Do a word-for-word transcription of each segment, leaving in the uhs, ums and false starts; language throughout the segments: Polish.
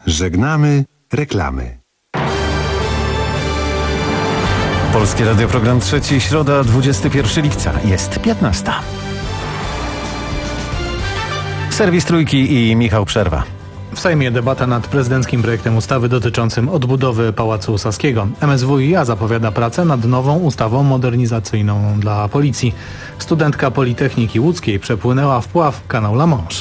Żegnamy reklamy. Polskie Radio, program trzeci, środa, dwudziestego pierwszego lipca. Jest piętnasta. Serwis Trójki i Michał Przerwa. W Sejmie debata nad prezydenckim projektem ustawy dotyczącym odbudowy Pałacu Saskiego. M S W i A zapowiada pracę nad nową ustawą modernizacyjną dla policji. Studentka Politechniki Łódzkiej przepłynęła wpław kanał La Manche.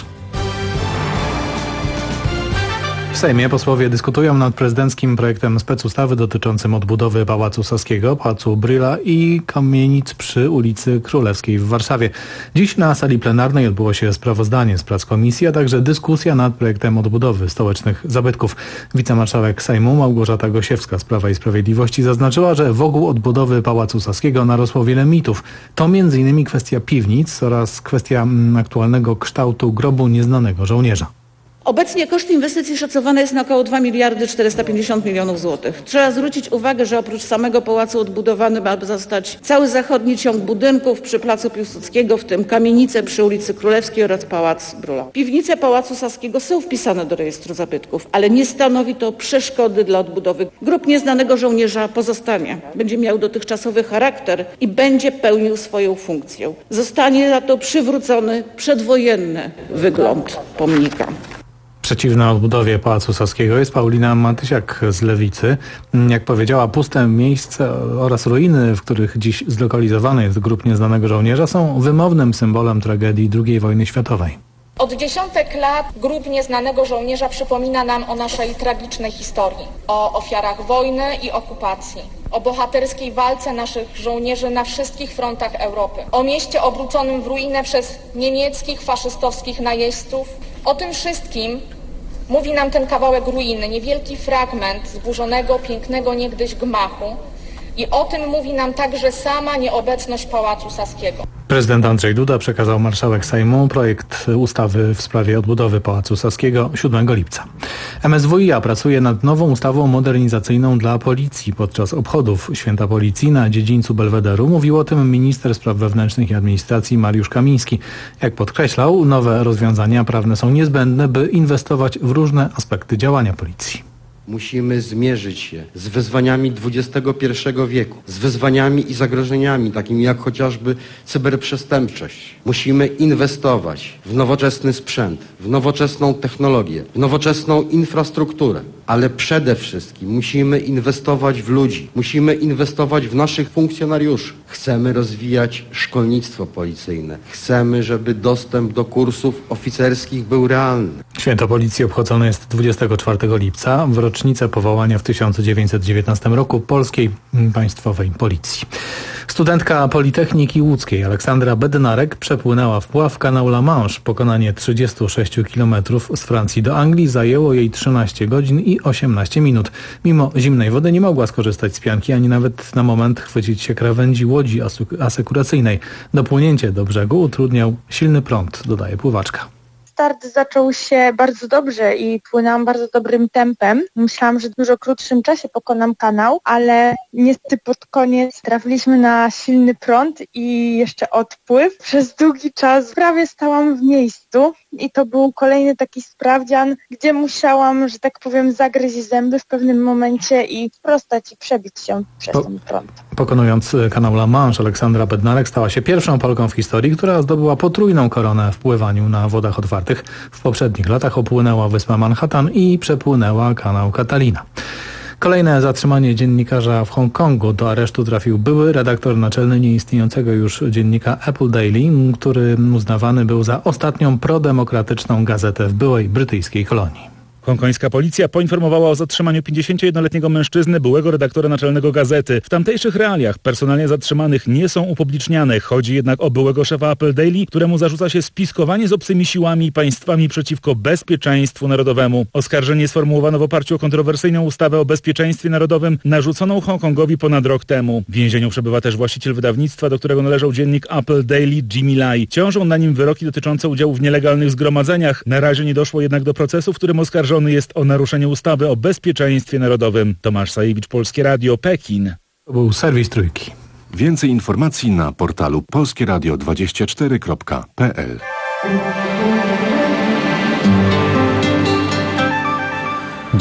W Sejmie posłowie dyskutują nad prezydenckim projektem specustawy dotyczącym odbudowy Pałacu Saskiego, Pałacu Brühla i kamienic przy ulicy Królewskiej w Warszawie. Dziś na sali plenarnej odbyło się sprawozdanie z prac komisji, a także dyskusja nad projektem odbudowy stołecznych zabytków. Wicemarszałek Sejmu Małgorzata Gosiewska z Prawa i Sprawiedliwości zaznaczyła, że wokół odbudowy Pałacu Saskiego narosło wiele mitów. To między innymi kwestia piwnic oraz kwestia aktualnego kształtu grobu nieznanego żołnierza. Obecnie koszt inwestycji szacowany jest na około dwa miliardy czterysta pięćdziesiąt milionów złotych. Trzeba zwrócić uwagę, że oprócz samego pałacu odbudowany ma zostać cały zachodni ciąg budynków przy placu Piłsudskiego, w tym kamienice przy ulicy Królewskiej oraz pałac Brühla. Piwnice Pałacu Saskiego są wpisane do rejestru zabytków, ale nie stanowi to przeszkody dla odbudowy. Grób nieznanego żołnierza pozostanie. Będzie miał dotychczasowy charakter i będzie pełnił swoją funkcję. Zostanie za to przywrócony przedwojenny wygląd pomnika. Przeciwna odbudowie Pałacu Saskiego jest Paulina Matysiak z Lewicy. Jak powiedziała, puste miejsca oraz ruiny, w których dziś zlokalizowany jest grób nieznanego żołnierza, są wymownym symbolem tragedii drugiej wojny światowej. Od dziesiątek lat grób nieznanego żołnierza przypomina nam o naszej tragicznej historii, o ofiarach wojny i okupacji, o bohaterskiej walce naszych żołnierzy na wszystkich frontach Europy, o mieście obróconym w ruinę przez niemieckich, faszystowskich najeźdźców. O tym wszystkim mówi nam ten kawałek ruiny, niewielki fragment zburzonego, pięknego niegdyś gmachu. I o tym mówi nam także sama nieobecność Pałacu Saskiego. Prezydent Andrzej Duda przekazał marszałek Sejmu projekt ustawy w sprawie odbudowy Pałacu Saskiego siódmego lipca. M S W i A pracuje nad nową ustawą modernizacyjną dla policji. Podczas obchodów Święta Policji na dziedzińcu Belwederu mówił o tym minister spraw wewnętrznych i administracji Mariusz Kamiński. Jak podkreślał, nowe rozwiązania prawne są niezbędne, by inwestować w różne aspekty działania policji. Musimy zmierzyć się z wyzwaniami dwudziestego pierwszego wieku, z wyzwaniami i zagrożeniami, takimi jak chociażby cyberprzestępczość. Musimy inwestować w nowoczesny sprzęt, w nowoczesną technologię, w nowoczesną infrastrukturę, ale przede wszystkim musimy inwestować w ludzi, musimy inwestować w naszych funkcjonariuszy. Chcemy rozwijać szkolnictwo policyjne, chcemy, żeby dostęp do kursów oficerskich był realny. Święto Policji obchodzone jest dwudziestego czwartego lipca w rocznicę powołania w tysiąc dziewięćset dziewiętnastym roku Polskiej Państwowej Policji. Studentka Politechniki Łódzkiej Aleksandra Bednarek przepłynęła wpław kanał La Manche. Pokonanie trzydziestu sześciu kilometrów z Francji do Anglii zajęło jej trzynaście godzin i osiemnaście minut. Mimo zimnej wody nie mogła skorzystać z pianki, ani nawet na moment chwycić się krawędzi łodzi asekuracyjnej. Dopłynięcie do brzegu utrudniał silny prąd, dodaje pływaczka. Start zaczął się bardzo dobrze i płynęłam bardzo dobrym tempem. Myślałam, że w dużo krótszym czasie pokonam kanał, ale niestety pod koniec trafiliśmy na silny prąd i jeszcze odpływ. Przez długi czas prawie stałam w miejscu i to był kolejny taki sprawdzian, gdzie musiałam, że tak powiem, zagryźć zęby w pewnym momencie i sprostać i przebić się przez po, ten prąd. Pokonując kanał La Manche, Aleksandra Bednarek stała się pierwszą Polką w historii, która zdobyła potrójną koronę w pływaniu na wodach otwartych. W poprzednich latach opłynęła wyspę Manhattan i przepłynęła kanał Catalina. Kolejne zatrzymanie dziennikarza w Hongkongu. Do aresztu trafił były redaktor naczelny nieistniejącego już dziennika Apple Daily, który uznawany był za ostatnią prodemokratyczną gazetę w byłej brytyjskiej kolonii. Hongkońska policja poinformowała o zatrzymaniu pięćdziesięciojednoletniego mężczyzny, byłego redaktora naczelnego gazety. W tamtejszych realiach personalia zatrzymanych nie są upubliczniane. Chodzi jednak o byłego szefa Apple Daily, któremu zarzuca się spiskowanie z obcymi siłami i państwami przeciwko bezpieczeństwu narodowemu. Oskarżenie sformułowano w oparciu o kontrowersyjną ustawę o bezpieczeństwie narodowym narzuconą Hongkongowi ponad rok temu. W więzieniu przebywa też właściciel wydawnictwa, do którego należał dziennik Apple Daily, Jimmy Lai. Ciążą na nim wyroki dotyczące udziału w nielegalnych zgromadzeniach. Na razie nie doszło jednak do procesu, w którym oskarżony jest o naruszenie ustawy o bezpieczeństwie narodowym. Tomasz Sajewicz, Polskie Radio, Pekin. To był serwis Trójki. Więcej informacji na portalu polskie radio dwadzieścia cztery kropka p l.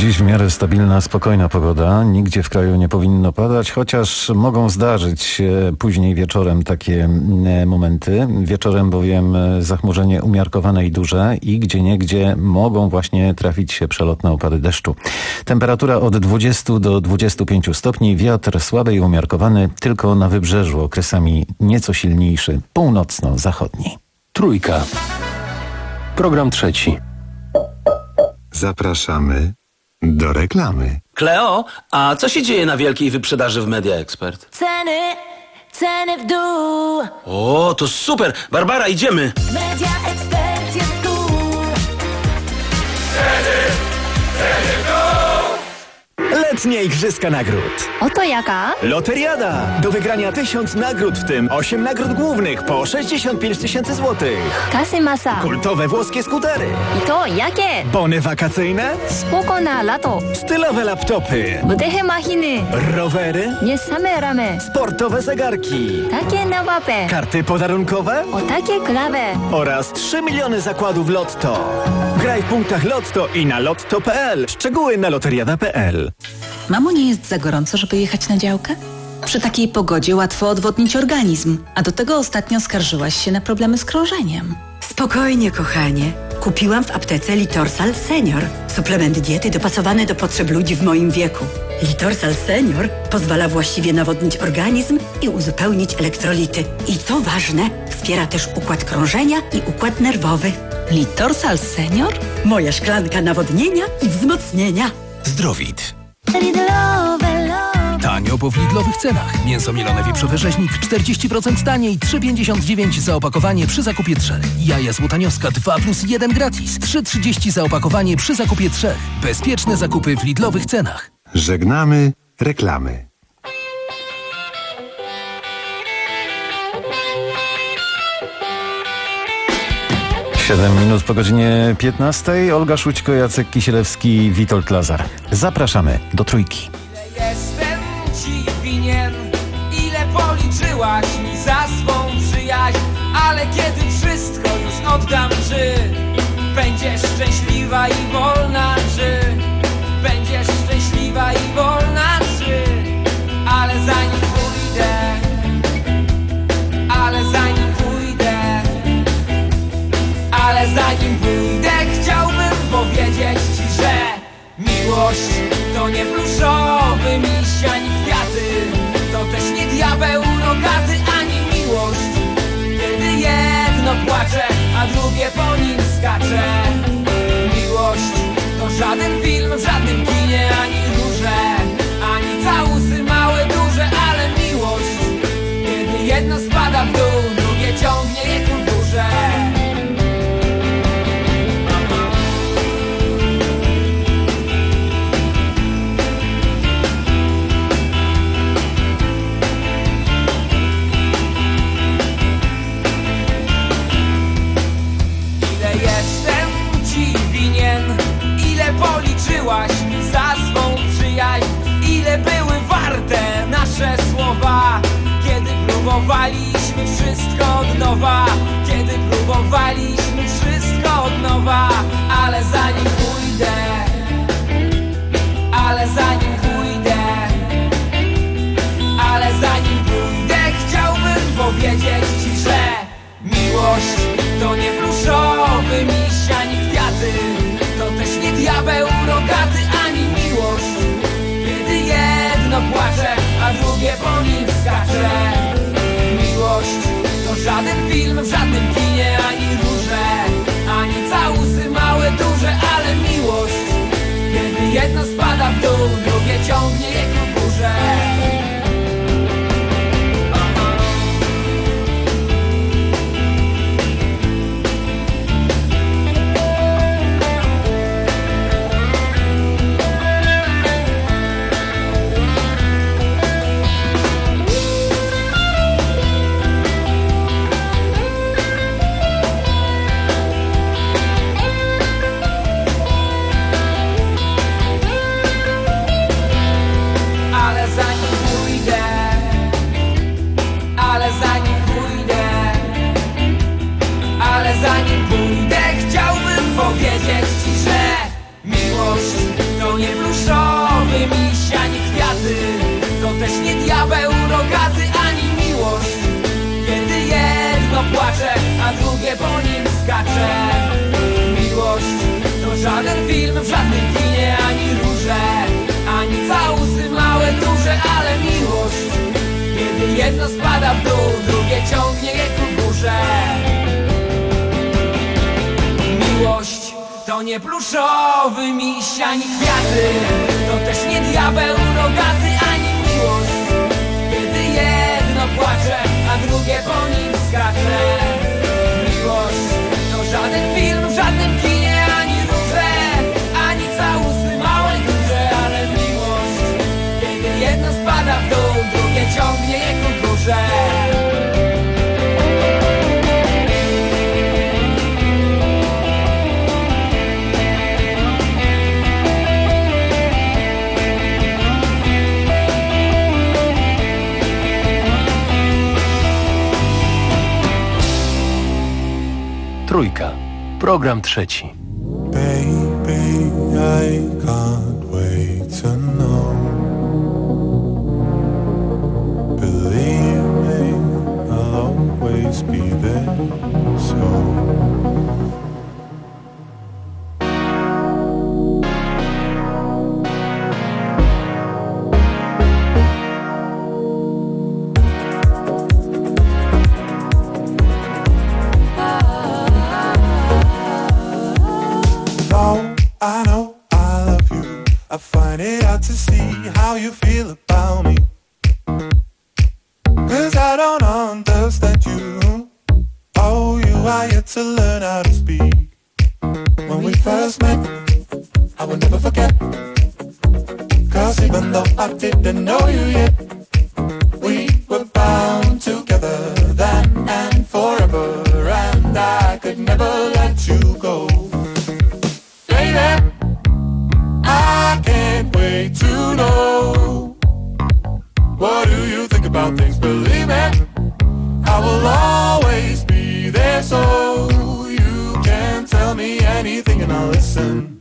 Dziś w miarę stabilna, spokojna pogoda. Nigdzie w kraju nie powinno padać, chociaż mogą zdarzyć się później wieczorem takie momenty. Wieczorem bowiem zachmurzenie umiarkowane i duże i gdzieniegdzie mogą właśnie trafić się przelotne opady deszczu. Temperatura od dwudziestu do dwudziestu pięciu stopni, wiatr słaby i umiarkowany, tylko na wybrzeżu okresami nieco silniejszy, północno-zachodni. Trójka. Program trzeci. Zapraszamy do reklamy. Kleo, a co się dzieje na wielkiej wyprzedaży w Media Expert? Ceny, ceny w dół. O, to super! Barbara, idziemy! Media Expert jest tu. Ceny, ceny w dół. Letnie Igrzyska Nagród. Oto jaka? Loteriada. Do wygrania tysiąc nagród, w tym osiem nagród głównych po sześćdziesiąt pięć tysięcy złotych. Kasy masa. Kultowe włoskie skutery. I to jakie? Bony wakacyjne. Spoko na lato. Stylowe laptopy. Budychy machiny. Rowery. Nie same ramy. Sportowe zegarki. Takie na łapę. Karty podarunkowe. O takie klawe. Oraz trzy miliony zakładów Lotto. Graj w punktach Lotto i na lotto kropka p l. Szczegóły na loteriada kropka p l. Mamo, nie jest za gorąco, żeby jechać na działkę? Przy takiej pogodzie łatwo odwodnić organizm, a do tego ostatnio skarżyłaś się na problemy z krążeniem. Spokojnie, kochanie. Kupiłam w aptece Litorsal Senior. Suplement diety dopasowany do potrzeb ludzi w moim wieku. Litorsal Senior pozwala właściwie nawodnić organizm i uzupełnić elektrolity. I co ważne, wspiera też układ krążenia i układ nerwowy. Litorsal Senior? Moja szklanka nawodnienia i wzmocnienia. Zdrowit. Lidlowe love. Tanio, bo w Lidlowych cenach. Mięso mielone wieprzowe rzeźnik czterdzieści procent taniej, trzy pięćdziesiąt dziewięć za opakowanie przy zakupie trzech. Jaja złotanioska dwa plus jeden gratis, trzy trzydzieści za opakowanie przy zakupie trzech. Bezpieczne zakupy w Lidlowych cenach. Żegnamy reklamy. Siedem minut po godzinie piętnastej. Olga Szućko, Jacek Kisielewski, Witold Lazar. Zapraszamy do Trójki. Ile jestem ci winien, ile policzyłaś mi za swą przyjaźń, ale kiedy wszystko już oddam, czy będziesz szczęśliwa i wolna, czy będziesz szczęśliwa i wolna, czy ale zanim pójdę, ale zanim pójdę, ale zanim pójdę, chciałbym powiedzieć ci, że miłość to nie pluszowy miś, ani kwiaty, to też nie diabeł rogaty, ani miłość, kiedy jedno płacze, a drugie po nim skacze. Miłość to żaden film w żadnym kinie, ani róże, ani całusy małe, duże, ale miłość, kiedy jedno spada w dół, drugie ciągnie je ku górze. Policzyłaś mi za swą przyjaźń, ile były warte nasze słowa, kiedy próbowaliśmy wszystko od nowa, kiedy próbowaliśmy wszystko od nowa, ale zanim pójdę, ale zanim pójdę, ale zanim pójdę, chciałbym powiedzieć ci, że miłość to nie pluszowy miś, ani kwiaty, to też nie diabeł rogaty, ani miłość, kiedy jedno płacze, a drugie po nim skacze. Miłość to żaden film w żadnym kinie, ani róże, to nie pluszowy miś, ani kwiaty, to też nie diabeł rogaty, ani miłość, kiedy jedno płacze, a drugie po nim skacze. Miłość to żaden film w żadnym kinie, ani róże, ani całusy małe, duże, ale miłość, kiedy jedno spada w dół, drugie ciągnie je ku górze. Miłość to nie pluszowy miś, ani kwiaty, to też nie diabeł rogaty, ani miłość, kiedy jedno płacze, a drugie po nim skacze. Miłość to żaden film w żadnym kinie, ani róże, ani całusy małe, duże, ale miłość, kiedy jedno spada w dół, drugie ciągnie je ku górze. Trójka. Program trzeci. Baby, I can't wait to know. Believe me, I'll always be there. So I know I love you. I find it hard to see how you feel about me. Cause I don't understand you. Oh, you are yet to learn how to speak. When we first met, I will never forget. Cause even though I didn't know you yet, we were bound together then and forever. And I could never let you go. I can't wait to know. What do you think about things? Believe me, I will always be there, so you can tell me anything and I'll listen.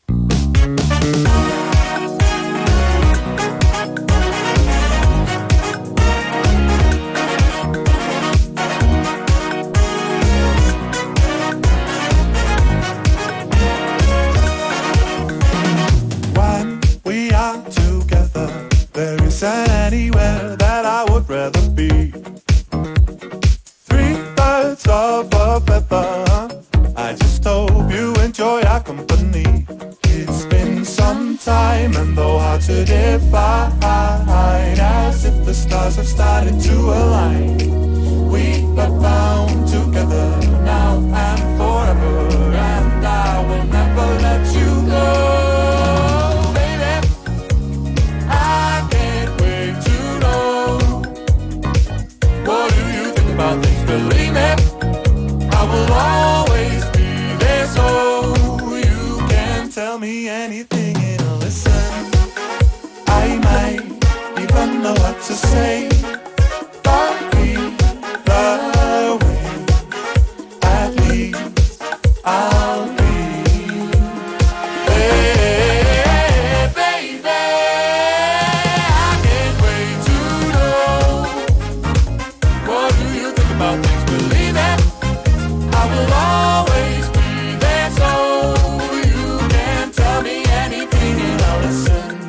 Anywhere that I would rather be. Three birds of a feather. I just hope you enjoy our company. It's been some time and though hard to define, as if the stars have started to align. We are bound together now and forever, and I will never let you go. Believe me, I will always be there, so you can tell me anything and I'll listen. I might even know what to say, but either way, at least I'll be there, baby. I can't wait to know. What do you think about things? Believe it, I will always be there, so you can tell me anything and I'll listen.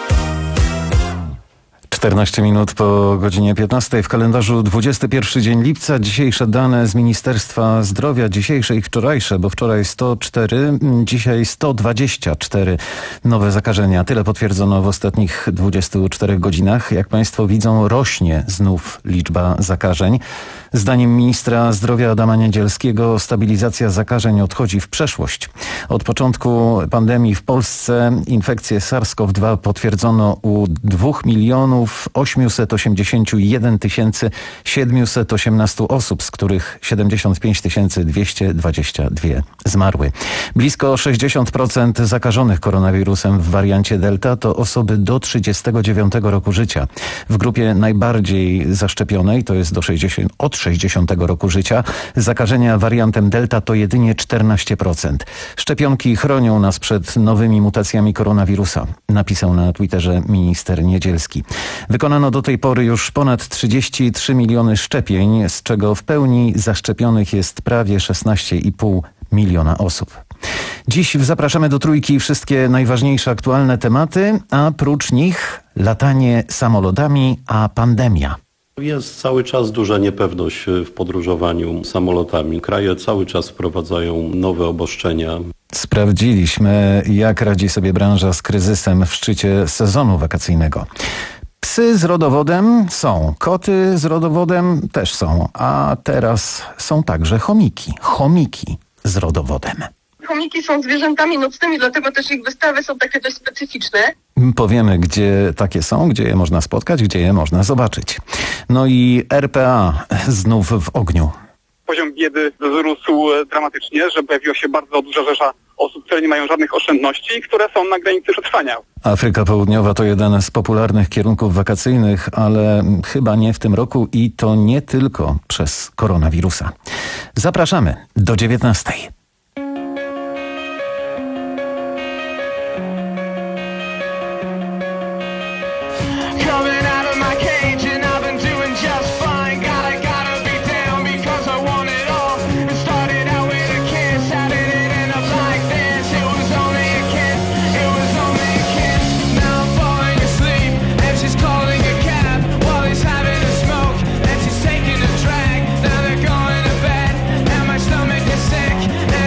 czternaście minut po godzinie piętnastej w kalendarzu dwudziesty pierwszy dzień lipca. Dzisiejsze dane z Ministerstwa Zdrowia, dzisiejsze i wczorajsze, bo wczoraj sto cztery, dzisiaj sto dwadzieścia cztery nowe zakażenia. Tyle potwierdzono w ostatnich dwudziestu czterech godzinach. Jak Państwo widzą, rośnie znów liczba zakażeń. Zdaniem ministra zdrowia Adama Niedzielskiego stabilizacja zakażeń odchodzi w przeszłość. Od początku pandemii w Polsce infekcję SARS-CoV dwa potwierdzono u dwóch milionów milionów osiemset osiemdziesiąt jeden tysięcy siedemset osiemnaście osób, z których siedemdziesiąt pięć tysięcy dwieście dwadzieścia dwa zmarły. Blisko sześćdziesiąt procent zakażonych koronawirusem w wariancie Delta to osoby do trzydziestego dziewiątego roku życia. W grupie najbardziej zaszczepionej, to jest do sześćdziesiąt, od sześćdziesiątego roku życia, zakażenia wariantem Delta to jedynie czternaście procent. Szczepionki chronią nas przed nowymi mutacjami koronawirusa, napisał na Twitterze minister Niedzielski. Wykonano do tej pory już ponad trzydzieści trzy miliony szczepień, z czego w pełni zaszczepionych jest prawie szesnaście i pół miliona osób. Dziś zapraszamy do Trójki wszystkie najważniejsze aktualne tematy, a prócz nich latanie samolotami, a pandemia. Jest cały czas duża niepewność w podróżowaniu samolotami. Kraje cały czas wprowadzają nowe obostrzenia. Sprawdziliśmy, jak radzi sobie branża z kryzysem w szczycie sezonu wakacyjnego. Psy z rodowodem są, koty z rodowodem też są, a teraz są także chomiki. Chomiki z rodowodem. Chomiki są zwierzętami nocnymi, dlatego też ich wystawy są takie dość specyficzne. Powiemy, gdzie takie są, gdzie je można spotkać, gdzie je można zobaczyć. No i R P A znów w ogniu. Poziom biedy wzrósł dramatycznie, że pojawiła się bardzo duża rzesza osób, które nie mają żadnych oszczędności i które są na granicy przetrwania. Afryka Południowa to jeden z popularnych kierunków wakacyjnych, ale chyba nie w tym roku i to nie tylko przez koronawirusa. Zapraszamy do dziewiętnastej. Sick, and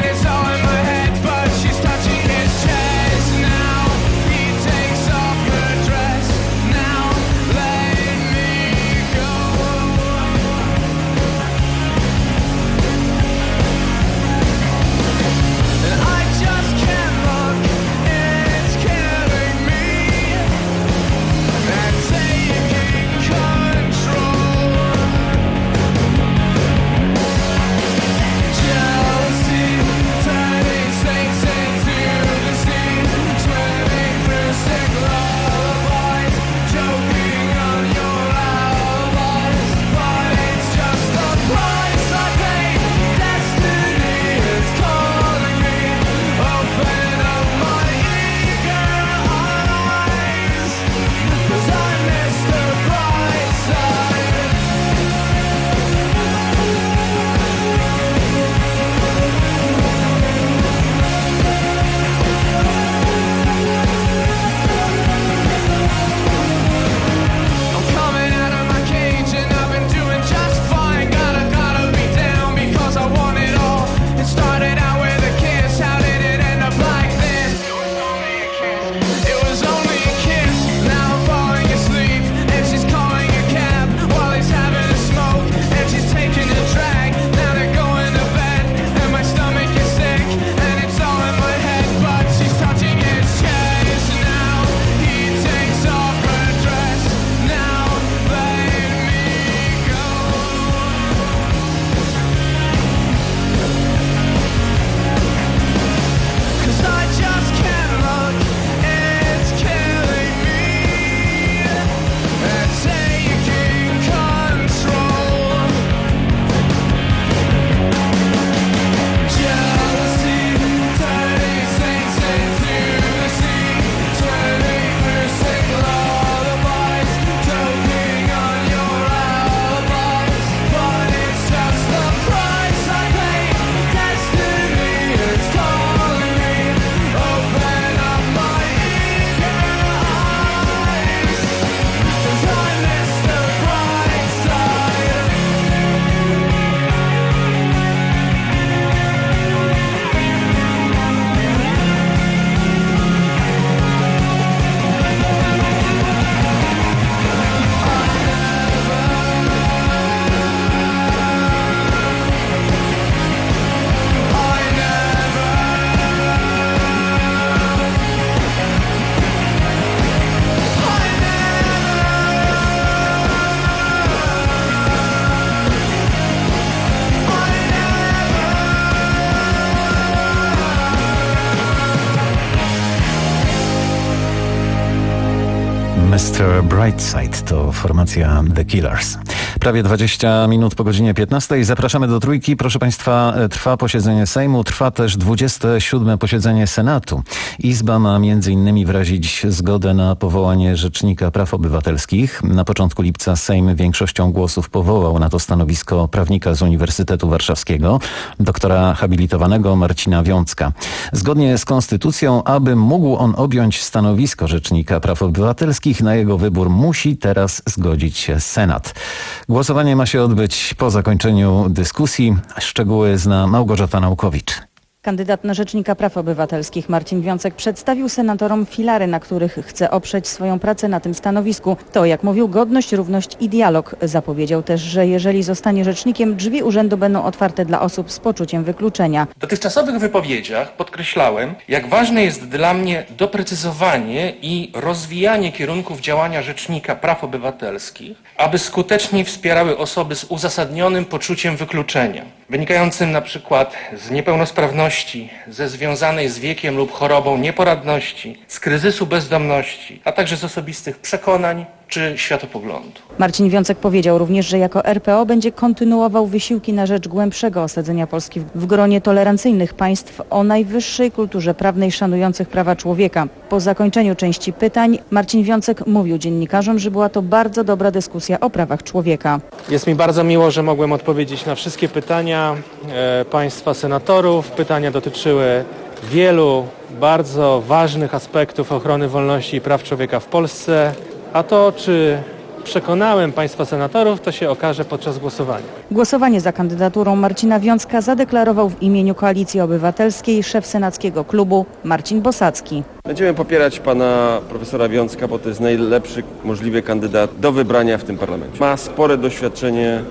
mister Brightside to formacja The Killers. Prawie dwadzieścia minut po godzinie piętnastej. Zapraszamy do Trójki. Proszę Państwa, trwa posiedzenie Sejmu, trwa też dwudzieste siódme posiedzenie Senatu. Izba ma między innymi wyrazić zgodę na powołanie Rzecznika Praw Obywatelskich. Na początku lipca Sejm większością głosów powołał na to stanowisko prawnika z Uniwersytetu Warszawskiego, doktora habilitowanego Marcina Wiącka. Zgodnie z konstytucją, aby mógł on objąć stanowisko Rzecznika Praw Obywatelskich, na jego wybór musi teraz zgodzić się Senat. Głosowanie ma się odbyć po zakończeniu dyskusji. Szczegóły zna Małgorzata Naukowicz. Kandydat na Rzecznika Praw Obywatelskich Marcin Wiącek przedstawił senatorom filary, na których chce oprzeć swoją pracę na tym stanowisku. To, jak mówił, godność, równość i dialog. Zapowiedział też, że jeżeli zostanie rzecznikiem, drzwi urzędu będą otwarte dla osób z poczuciem wykluczenia. W dotychczasowych wypowiedziach podkreślałem, jak ważne jest dla mnie doprecyzowanie i rozwijanie kierunków działania Rzecznika Praw Obywatelskich, aby skuteczniej wspierały osoby z uzasadnionym poczuciem wykluczenia, wynikającym na przykład z niepełnosprawności, ze związanej z wiekiem lub chorobą nieporadności, z kryzysu bezdomności, a także z osobistych przekonań czy światopoglądu. Marcin Wiącek powiedział również, że jako R P O będzie kontynuował wysiłki na rzecz głębszego osadzenia Polski w gronie tolerancyjnych państw o najwyższej kulturze prawnej szanujących prawa człowieka. Po zakończeniu części pytań Marcin Wiącek mówił dziennikarzom, że była to bardzo dobra dyskusja o prawach człowieka. Jest mi bardzo miło, że mogłem odpowiedzieć na wszystkie pytania e, państwa senatorów. Pytania dotyczyły wielu bardzo ważnych aspektów ochrony wolności i praw człowieka w Polsce. A to, czy przekonałem państwa senatorów, to się okaże podczas głosowania. Głosowanie za kandydaturą Marcina Wiącka zadeklarował w imieniu Koalicji Obywatelskiej szef senackiego klubu Marcin Bosacki. Będziemy popierać pana profesora Wiącka, bo to jest najlepszy możliwy kandydat do wybrania w tym parlamencie. Ma spore doświadczenie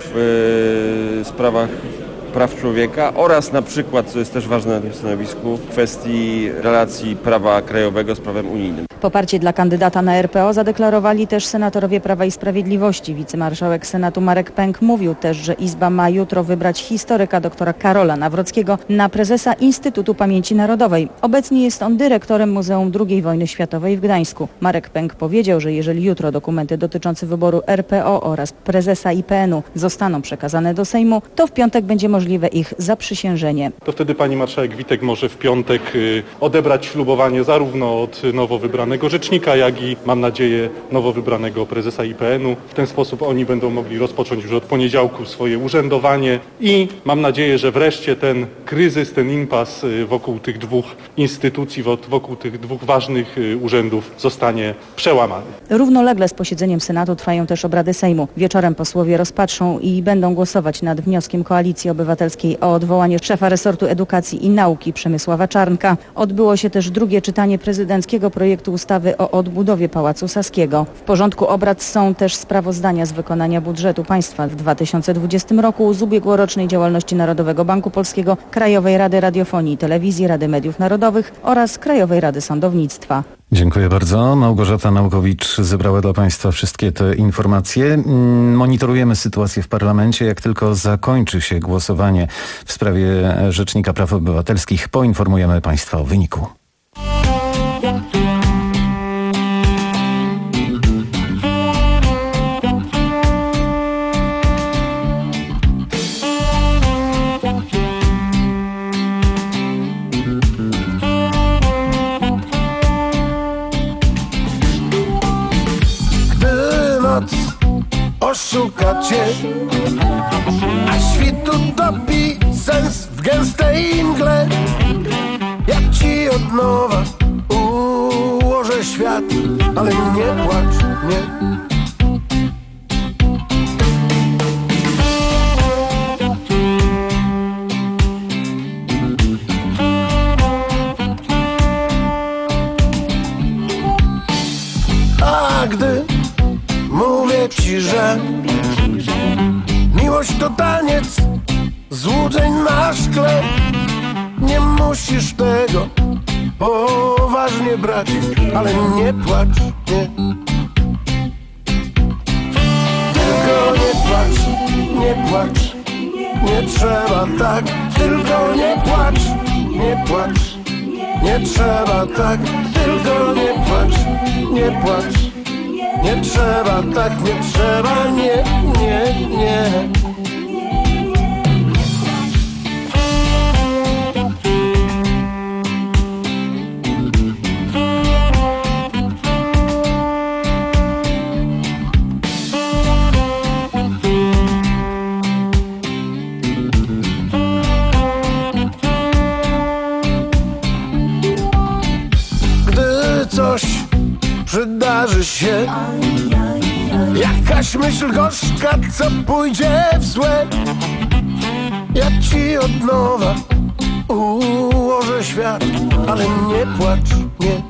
w e, sprawach praw człowieka oraz na przykład, co jest też ważne na tym stanowisku, w kwestii relacji prawa krajowego z prawem unijnym. Poparcie dla kandydata na R P O zadeklarowali też senatorowie Prawa i Sprawiedliwości. Wicemarszałek Senatu Marek Pęk mówił też, że Izba ma jutro wybrać historyka doktora Karola Nawrockiego na prezesa Instytutu Pamięci Narodowej. Obecnie jest on dyrektorem Muzeum drugiej Wojny Światowej w Gdańsku. Marek Pęk powiedział, że jeżeli jutro dokumenty dotyczące wyboru R P O oraz prezesa I P N u zostaną przekazane do Sejmu, to w piątek będzie możliwe ich zaprzysiężenie. To wtedy pani marszałek Witek może w piątek odebrać ślubowanie zarówno od nowo wybranego rzecznika, jak i, mam nadzieję, nowo wybranego prezesa I P N u. W ten sposób oni będą mogli rozpocząć już od poniedziałku swoje urzędowanie i mam nadzieję, że wreszcie ten kryzys, ten impas wokół tych dwóch instytucji, wokół tych dwóch ważnych urzędów zostanie przełamany. Równolegle z posiedzeniem Senatu trwają też obrady Sejmu. Wieczorem posłowie rozpatrzą i będą głosować nad wnioskiem Koalicji Obywatelskiej o odwołanie szefa resortu edukacji i nauki Przemysława Czarnka. Odbyło się też drugie czytanie prezydenckiego projektu ustawy o odbudowie Pałacu Saskiego. W porządku obrad są też sprawozdania z wykonania budżetu państwa w dwa tysiące dwudziestym roku, z ubiegłorocznej działalności Narodowego Banku Polskiego, Krajowej Rady Radiofonii i Telewizji, Rady Mediów Narodowych oraz Krajowej Rady Sądownictwa. Dziękuję bardzo. Małgorzata Naukowicz zebrała dla Państwa wszystkie te informacje. Monitorujemy sytuację w parlamencie. Jak tylko zakończy się głosowanie w sprawie Rzecznika Praw Obywatelskich, poinformujemy Państwa o wyniku. Oszuka cię, a świt utopi sens w gęstej mgle. Jak ci od nowa ułożę świat, ale nie płacz, nie. A gdy mówię ci, że miłość to taniec złudzeń na szkle, nie musisz tego poważnie brać, ale nie płacz, nie. Tylko nie płacz, nie płacz, nie trzeba tak. Tylko nie płacz, nie płacz, nie trzeba tak. Tylko nie płacz, nie płacz, Nie trzeba, tak nie trzeba, nie, nie, nie. Coś przydarzy się, jakaś myśl gorzka, co pójdzie w złe. Ja ci od nowa ułożę świat, ale nie płacz, nie.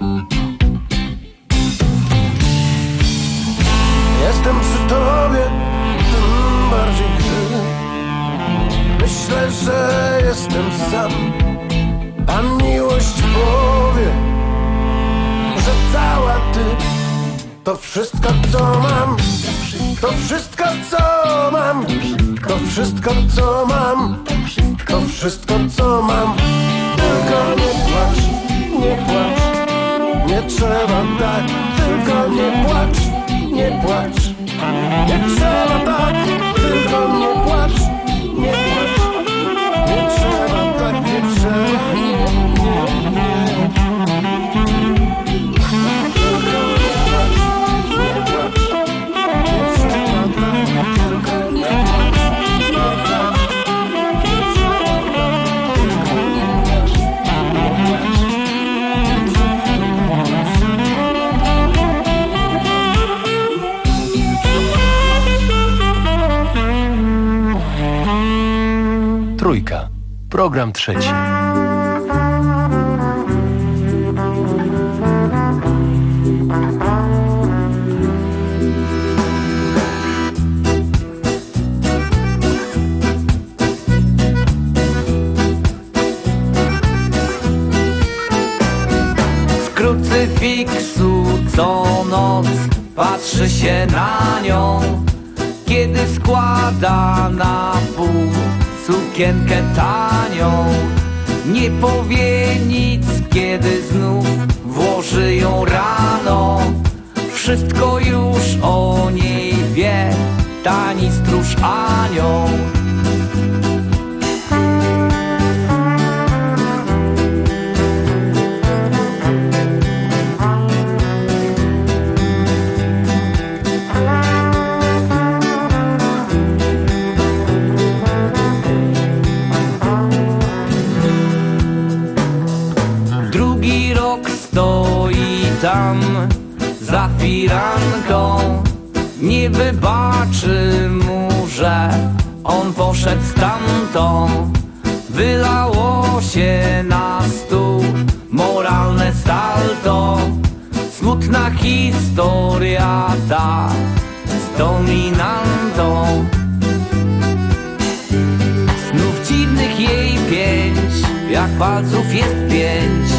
Jestem przy tobie, tym bardziej gdy myślę, że jestem sam, a miłość powie, że cała ty to wszystko, co mam. To wszystko, co mam. To wszystko, co mam. To wszystko, co mam. Tylko nie płacz, nie płacz. Nie trzeba tak. Tylko nie płacz, nie płacz. Nie trzeba tak. Tylko nie płacz, nie płacz. Nie trzeba tak, nie trzeba, nie, nie, nie. Trójka. Program trzeci. Z krucyfiksu co noc patrzy się na nią, kiedy składa na pół sukienkę tanią. Nie powie nic, kiedy znów włoży ją rano. Wszystko już o niej wie, tani stróż anioł. Tam za firanką, nie wybaczy mu, że on poszedł stamtąd. Wylało się na stół moralne salto. Smutna historia ta z dominantą. Znów dziwnych jej pięć, jak palców jest pięć.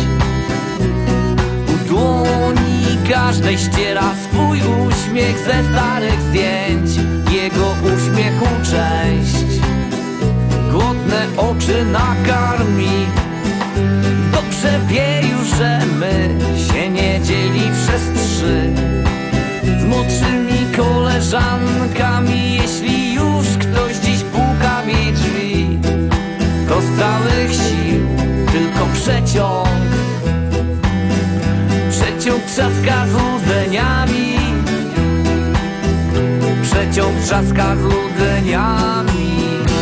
Dłoni każdej ściera swój uśmiech ze starych zdjęć. Jego uśmiechu część głodne oczy nakarmi. Dobrze wie już, że my się nie dzieli przez trzy. Z młodszymi koleżankami, jeśli już ktoś dziś puka w jej drzwi, to z całych sił tylko przeciąg. Przeciąg trzaska złudzeniami. Przeciąg trzaska złudzeniami.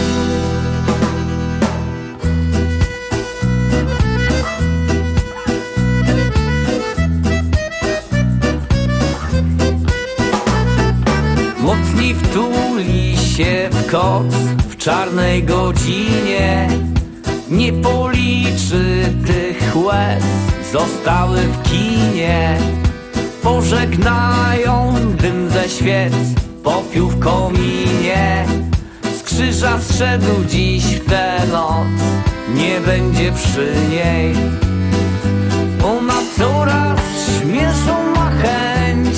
Mocniej wtuli się w koc w czarnej godzinie. Nie policzy tych łez, zostały w kinie. Pożegnają dym ze świec, popiół w kominie. Z krzyża zszedł dziś w tę noc, nie będzie przy niej. Ona coraz śmielszą ma chęć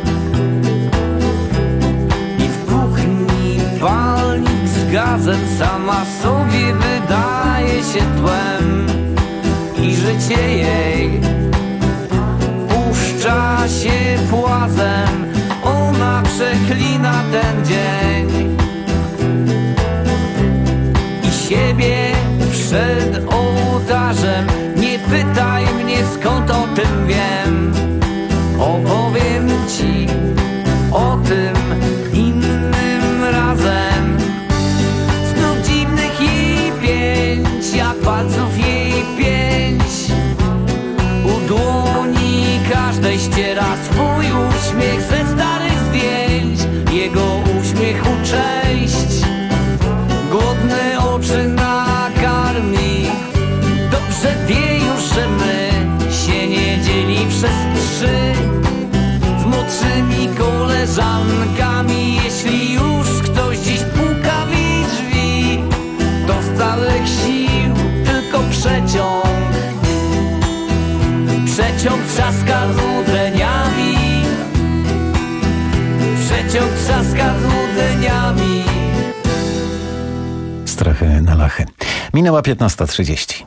i w kuchni palnik z gazet sama sobie wydaje się tłem. I życie jej puszcza się płazem. przeklina ten dzień i siebie przed ołtarzem. Nie pytaj mnie, skąd o tym wiem. Opowiem ci o tym innym razem. Znów dziwnych jej pięć, jak palców jej pięć. U dłoni każdej ściera swój uśmiech ze starych zdjęć. Jego uśmiechu cześć głodne oczy nakarmi. Dobrze wie już, że my się nie dzieli przez trzy z młodszymi koleżankami. Jeśli już ktoś dziś puka w jej drzwi, to z całych sił tylko przeciąg. Przeciąg trzaska złudzeniami. Przeciąg trzaska złudzeniami. Strachy na lachy. Minęła piętnasta trzydzieści.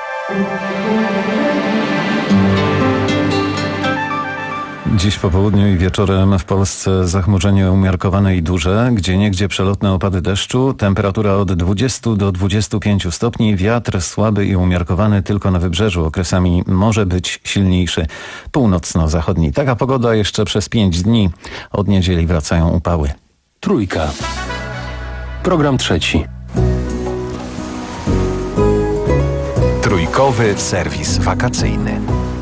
Dziś po południu i wieczorem w Polsce zachmurzenie umiarkowane i duże, gdzieniegdzie przelotne opady deszczu, temperatura od dwudziestu do dwudziestu pięciu stopni, wiatr słaby i umiarkowany tylko na wybrzeżu, okresami może być silniejszy, północno-zachodni. Taka pogoda jeszcze przez pięć dni. Od niedzieli wracają upały. Trójka. Program trzeci. Trójkowy serwis wakacyjny.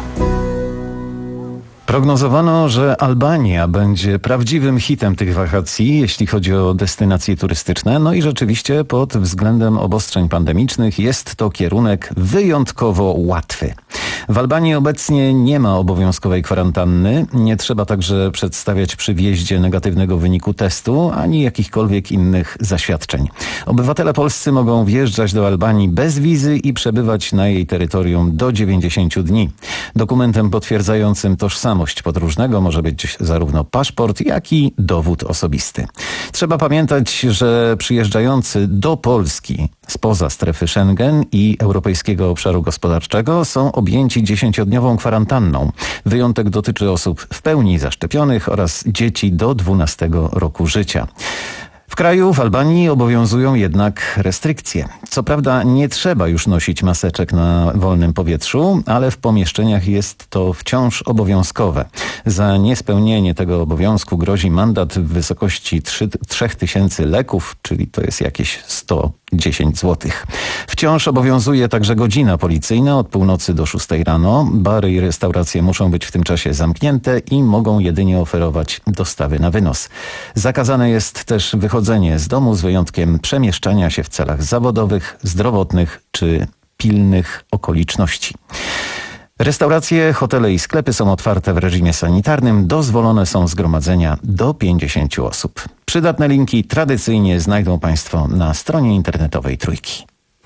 Prognozowano, że Albania będzie prawdziwym hitem tych wakacji, jeśli chodzi o destynacje turystyczne. No i rzeczywiście pod względem obostrzeń pandemicznych jest to kierunek wyjątkowo łatwy. W Albanii obecnie nie ma obowiązkowej kwarantanny. Nie trzeba także przedstawiać przy wjeździe negatywnego wyniku testu, ani jakichkolwiek innych zaświadczeń. Obywatele polscy mogą wjeżdżać do Albanii bez wizy i przebywać na jej terytorium do dziewięćdziesięciu dni. Dokumentem potwierdzającym tożsamość podróżnego może być zarówno paszport, jak i dowód osobisty. Trzeba pamiętać, że przyjeżdżający do Polski spoza strefy Schengen i Europejskiego Obszaru Gospodarczego są objęci dziesięciodniową kwarantanną. Wyjątek dotyczy osób w pełni zaszczepionych oraz dzieci do dwunastego roku życia. W kraju, w Albanii obowiązują jednak restrykcje. Co prawda nie trzeba już nosić maseczek na wolnym powietrzu, ale w pomieszczeniach jest to wciąż obowiązkowe. Za niespełnienie tego obowiązku grozi mandat w wysokości trzech tysięcy leków, czyli to jest jakieś sto dziesięć złotych. Wciąż obowiązuje także godzina policyjna od północy do szóstej rano. Bary i restauracje muszą być w tym czasie zamknięte i mogą jedynie oferować dostawy na wynos. Zakazane jest też wychodzenie z domu z wyjątkiem przemieszczania się w celach zawodowych, zdrowotnych czy pilnych okoliczności. Restauracje, hotele i sklepy są otwarte w reżimie sanitarnym. Dozwolone są zgromadzenia do pięćdziesięciu osób. Przydatne linki tradycyjnie znajdą Państwo na stronie internetowej Trójki.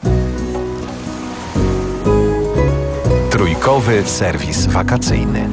Trójkowy serwis wakacyjny.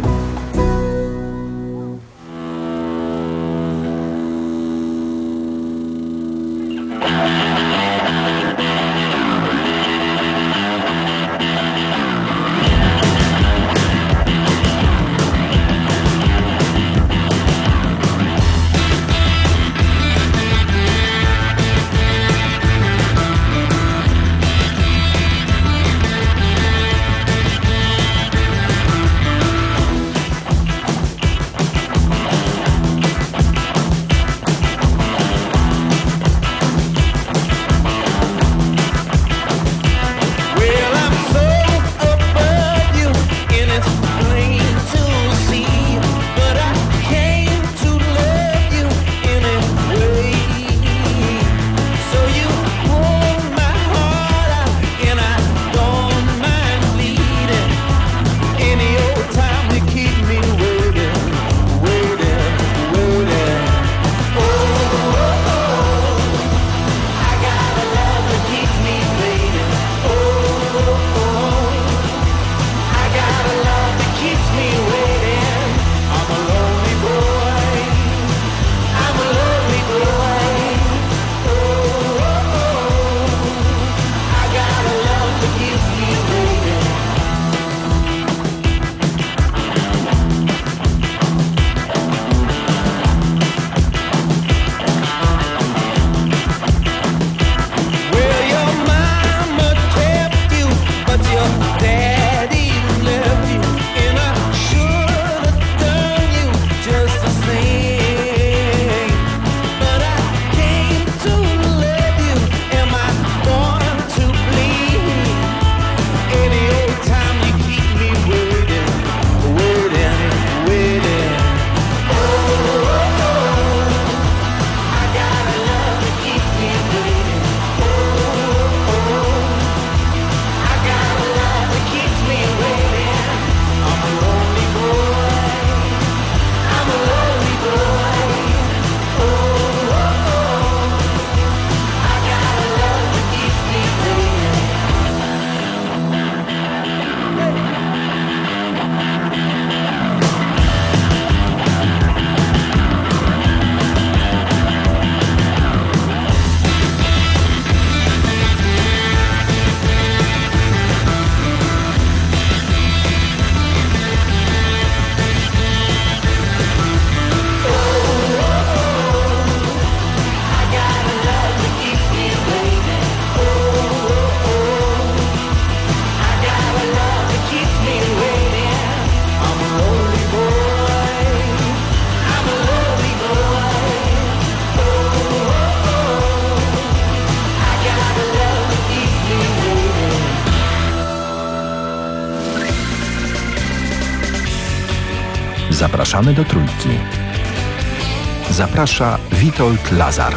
Zapraszamy do Trójki. Zaprasza Witold Lazar.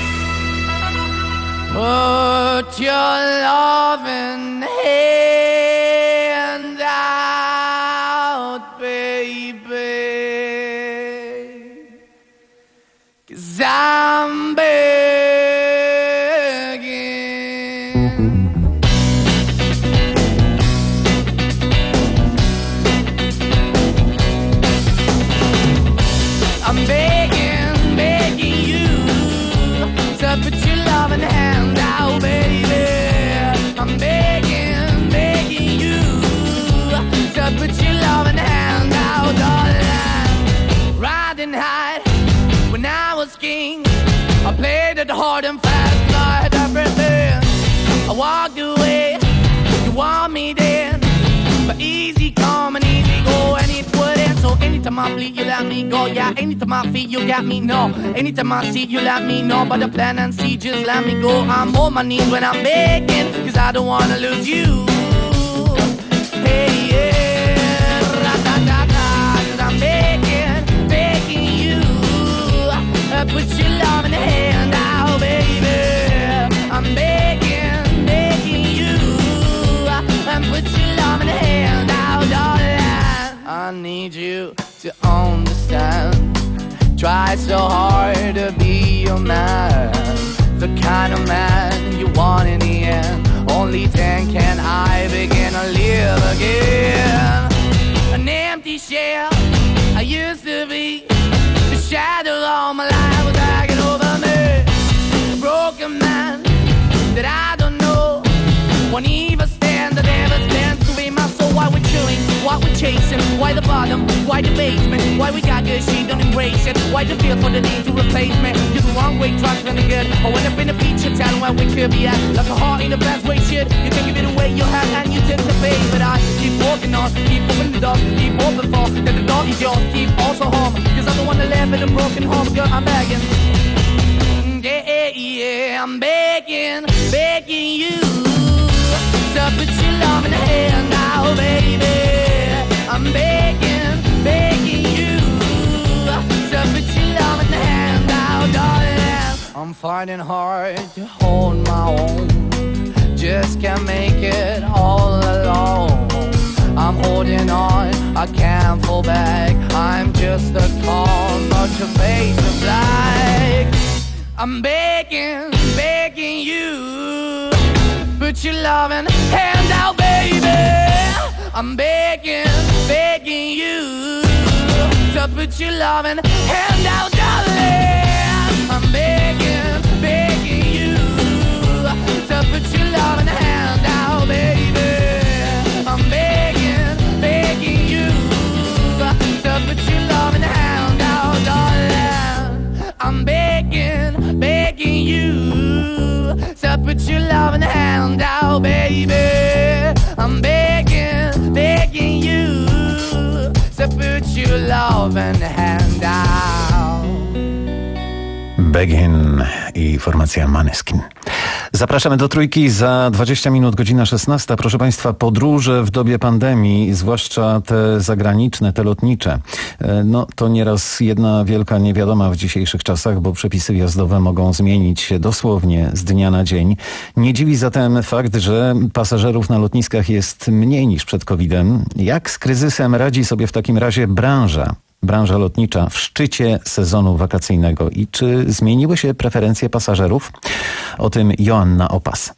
Put your loving hand out, baby, 'cause I'm begging. I'm begging, begging you to put your loving hand out, baby. I'm begging, begging you to put your loving hand out, darling. Riding high when I was king, I played it hard and fast, I had everything. I walked away, you want me then, but easy come and easy go, and it wouldn't. So anytime I bleed, you let me go. Yeah, anytime I feel, you got me, no. Anytime I see, you let me know. But the plan and see, just let me go. I'm on my knees when I'm begging, 'cause I don't wanna lose you. Hey, yeah, ra-da-da-da, 'cause I'm begging, begging you. Uh, put your love in the hand out, baby. I'm begging, begging you. And put your love in the hand out, darling. I need you to understand. Try so hard to be your man, the kind of man you want in the end. Only then can I begin to live again. An empty shell I used to be, the shadow all my life was hanging over me. A broken man that I don't know won't even stand, that never stands to be my soul. Why we're chilling, why we're chasing, why the bottom, why the basement, why we got good, she don't embrace it, why the feel for the need to replace me. You're the wrong way, trying to the good. I went up in the feature, telling where we could be at, like a heart in the best way, shit. You can give it away, you have, and you tend to pay. But I keep walking on, keep opening the door, keep open for, that the door is yours, keep also home, 'cause I'm the one that live in a broken home, girl, I'm begging. Yeah, yeah, I'm begging, begging you to put your love in the hand now, baby. I'm begging, begging you to put your love in the hand now, darling. I'm finding hard to hold my own, just can't make it all alone. I'm holding on, I can't fall back, I'm just a call, but your face is black. I'm begging, begging you, put your loving hand out, baby. I'm begging, begging you to put your loving hand out, darling. I'm begging, begging you to put your loving hand out, baby. I'm begging, begging you to put your loving hand out, darling. I'm begging, begging you to put your loving hand out, baby. I'm begging, begging you to put your loving hand out. Begin i formacja Maneskin. Zapraszamy do Trójki za dwadzieścia minut, godzina szesnasta. Proszę Państwa, podróże w dobie pandemii, zwłaszcza te zagraniczne, te lotnicze, no to nieraz jedna wielka niewiadoma w dzisiejszych czasach, bo przepisy wjazdowe mogą zmienić się dosłownie z dnia na dzień. Nie dziwi zatem fakt, że pasażerów na lotniskach jest mniej niż przed kowidem. Jak z kryzysem radzi sobie w takim razie branża? Branża lotnicza w szczycie sezonu wakacyjnego i czy zmieniły się preferencje pasażerów? O tym Joanna Opas.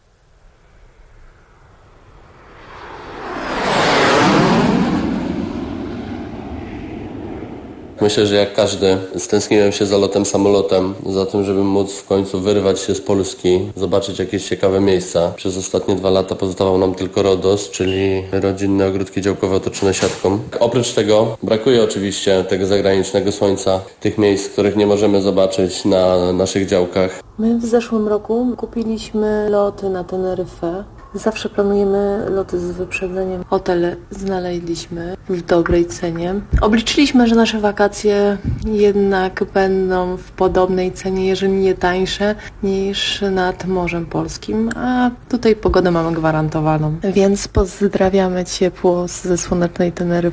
Myślę, że jak każdy stęskniłem się za lotem samolotem, za tym, żeby móc w końcu wyrwać się z Polski, zobaczyć jakieś ciekawe miejsca. Przez ostatnie dwa lata pozostawał nam tylko RODOS, czyli rodzinne ogródki działkowe otoczone siatką. Oprócz tego brakuje oczywiście tego zagranicznego słońca, tych miejsc, których nie możemy zobaczyć na naszych działkach. My w zeszłym roku kupiliśmy loty na Teneryfę. Zawsze planujemy loty z wyprzedzeniem. Hotel znaleźliśmy w dobrej cenie. Obliczyliśmy, że nasze wakacje jednak będą w podobnej cenie, jeżeli nie tańsze, niż nad Morzem Polskim, a tutaj pogodę mamy gwarantowaną. Więc pozdrawiamy ciepło ze słonecznej Teneryfy.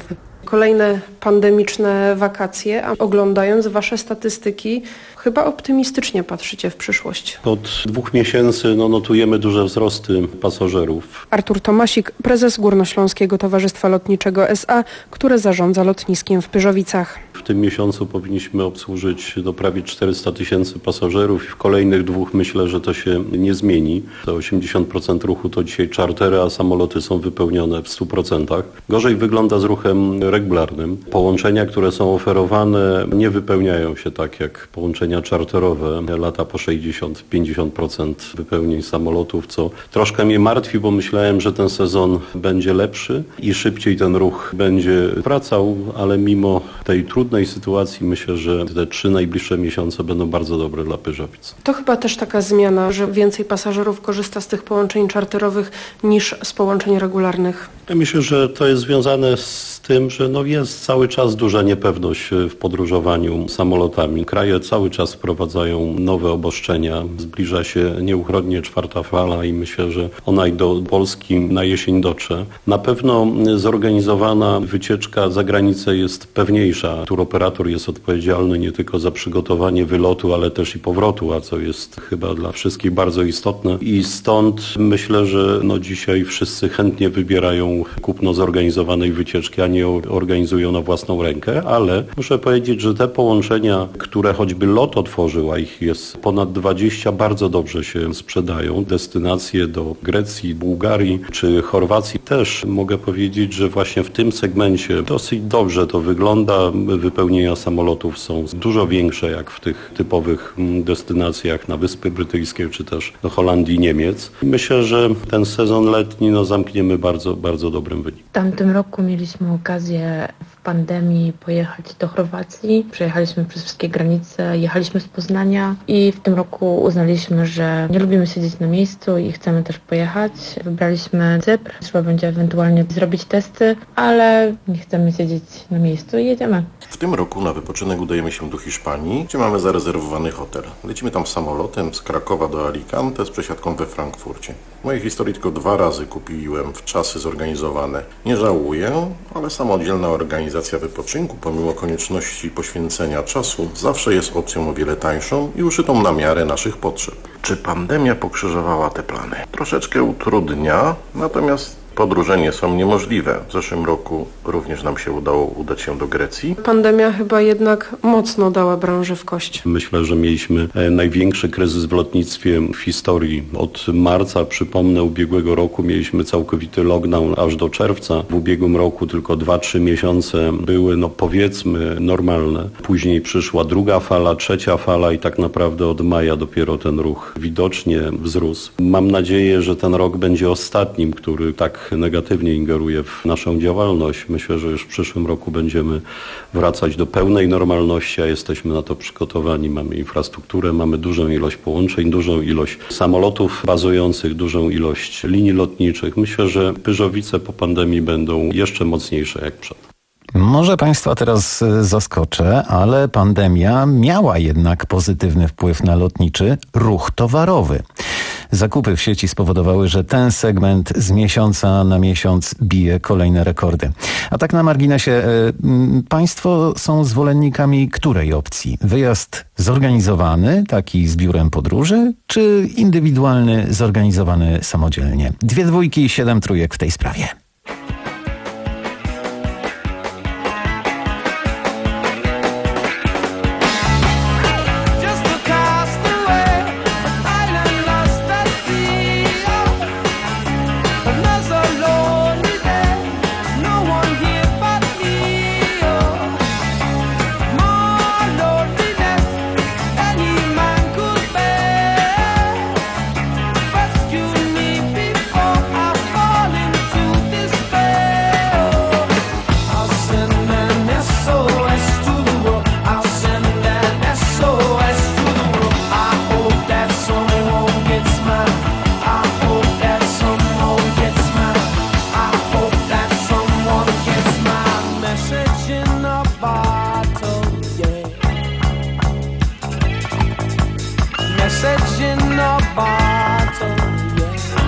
Kolejne pandemiczne wakacje, a oglądając Wasze statystyki, chyba optymistycznie patrzycie w przyszłość. Od dwóch miesięcy no, notujemy duże wzrosty pasażerów. Artur Tomasik, prezes Górnośląskiego Towarzystwa Lotniczego S A, które zarządza lotniskiem w Pyrzowicach. W tym miesiącu powinniśmy obsłużyć do prawie czterysta tysięcy pasażerów i w kolejnych dwóch myślę, że to się nie zmieni. To osiemdziesiąt procent ruchu to dzisiaj czartery, a samoloty są wypełnione w stu procentach. Gorzej wygląda z ruchem regularnym. Połączenia, które są oferowane, nie wypełniają się tak jak połączenia czarterowe. Lata po sześćdziesiąt do pięćdziesięciu procent wypełnień samolotów, co troszkę mnie martwi, bo myślałem, że ten sezon będzie lepszy i szybciej ten ruch będzie wracał, ale mimo tej trudnej sytuacji myślę, że te trzy najbliższe miesiące będą bardzo dobre dla Pyrzowic. To chyba też taka zmiana, że więcej pasażerów korzysta z tych połączeń czarterowych niż z połączeń regularnych. Ja myślę, że to jest związane z tym, że no jest cały czas duża niepewność w podróżowaniu samolotami. Kraje cały czas wprowadzają nowe obostrzenia. Zbliża się nieuchronnie czwarta fala i myślę, że ona i do Polski na jesień dotrze. Na pewno zorganizowana wycieczka za granicę jest pewniejsza. Turoperator jest odpowiedzialny nie tylko za przygotowanie wylotu, ale też i powrotu, a co jest chyba dla wszystkich bardzo istotne. I stąd myślę, że no dzisiaj wszyscy chętnie wybierają kupno zorganizowanej wycieczki, a nie organizują na własną rękę, ale muszę powiedzieć, że te połączenia, które choćby LOT otworzył, a ich jest ponad dwadzieścia, bardzo dobrze się sprzedają. Destynacje do Grecji, Bułgarii czy Chorwacji też mogę powiedzieć, że właśnie w tym segmencie dosyć dobrze to wygląda. Wypełnienia samolotów są dużo większe jak w tych typowych destynacjach na Wyspy Brytyjskie czy też do Holandii i Niemiec. Myślę, że ten sezon letni no, zamkniemy bardzo, bardzo dobrym wynikiem. W tamtym roku mieliśmy okazję w pandemii pojechać do Chorwacji. Przejechaliśmy przez wszystkie granice, jechaliśmy z Poznania i w tym roku uznaliśmy, że nie lubimy siedzieć na miejscu i chcemy też pojechać. Wybraliśmy Cypr. Trzeba będzie ewentualnie zrobić testy, ale nie chcemy siedzieć na miejscu i jedziemy. W tym roku na wypoczynek udajemy się do Hiszpanii, gdzie mamy zarezerwowany hotel. Lecimy tam samolotem z Krakowa do Alicante z przesiadką we Frankfurcie. W mojej historii tylko dwa razy kupiłem w czasy zorganizowane. Nie żałuję, ale samodzielna organizacja wypoczynku, pomimo konieczności poświęcenia czasu, zawsze jest opcją o wiele tańszą i uszytą na miarę naszych potrzeb. Czy pandemia pokrzyżowała te plany? Troszeczkę utrudnia, natomiast podróże nie są niemożliwe. W zeszłym roku również nam się udało udać się do Grecji. Pandemia chyba jednak mocno dała branży w kość. Myślę, że mieliśmy największy kryzys w lotnictwie w historii. Od marca, przypomnę, ubiegłego roku mieliśmy całkowity lockdown aż do czerwca. W ubiegłym roku tylko dwa trzy miesiące były, no powiedzmy, normalne. Później przyszła druga fala, trzecia fala i tak naprawdę od maja dopiero ten ruch widocznie wzrósł. Mam nadzieję, że ten rok będzie ostatnim, który tak negatywnie ingeruje w naszą działalność. Myślę, że już w przyszłym roku będziemy wracać do pełnej normalności, a jesteśmy na to przygotowani. Mamy infrastrukturę, mamy dużą ilość połączeń, dużą ilość samolotów bazujących, dużą ilość linii lotniczych. Myślę, że Pyrzowice po pandemii będą jeszcze mocniejsze jak przed. Może Państwa teraz zaskoczę, ale pandemia miała jednak pozytywny wpływ na lotniczy ruch towarowy. Zakupy w sieci spowodowały, że ten segment z miesiąca na miesiąc bije kolejne rekordy. A tak na marginesie, y, Państwo są zwolennikami której opcji? Wyjazd zorganizowany, taki z biurem podróży, czy indywidualny, zorganizowany samodzielnie? Dwie dwójki i siedem trójek w tej sprawie.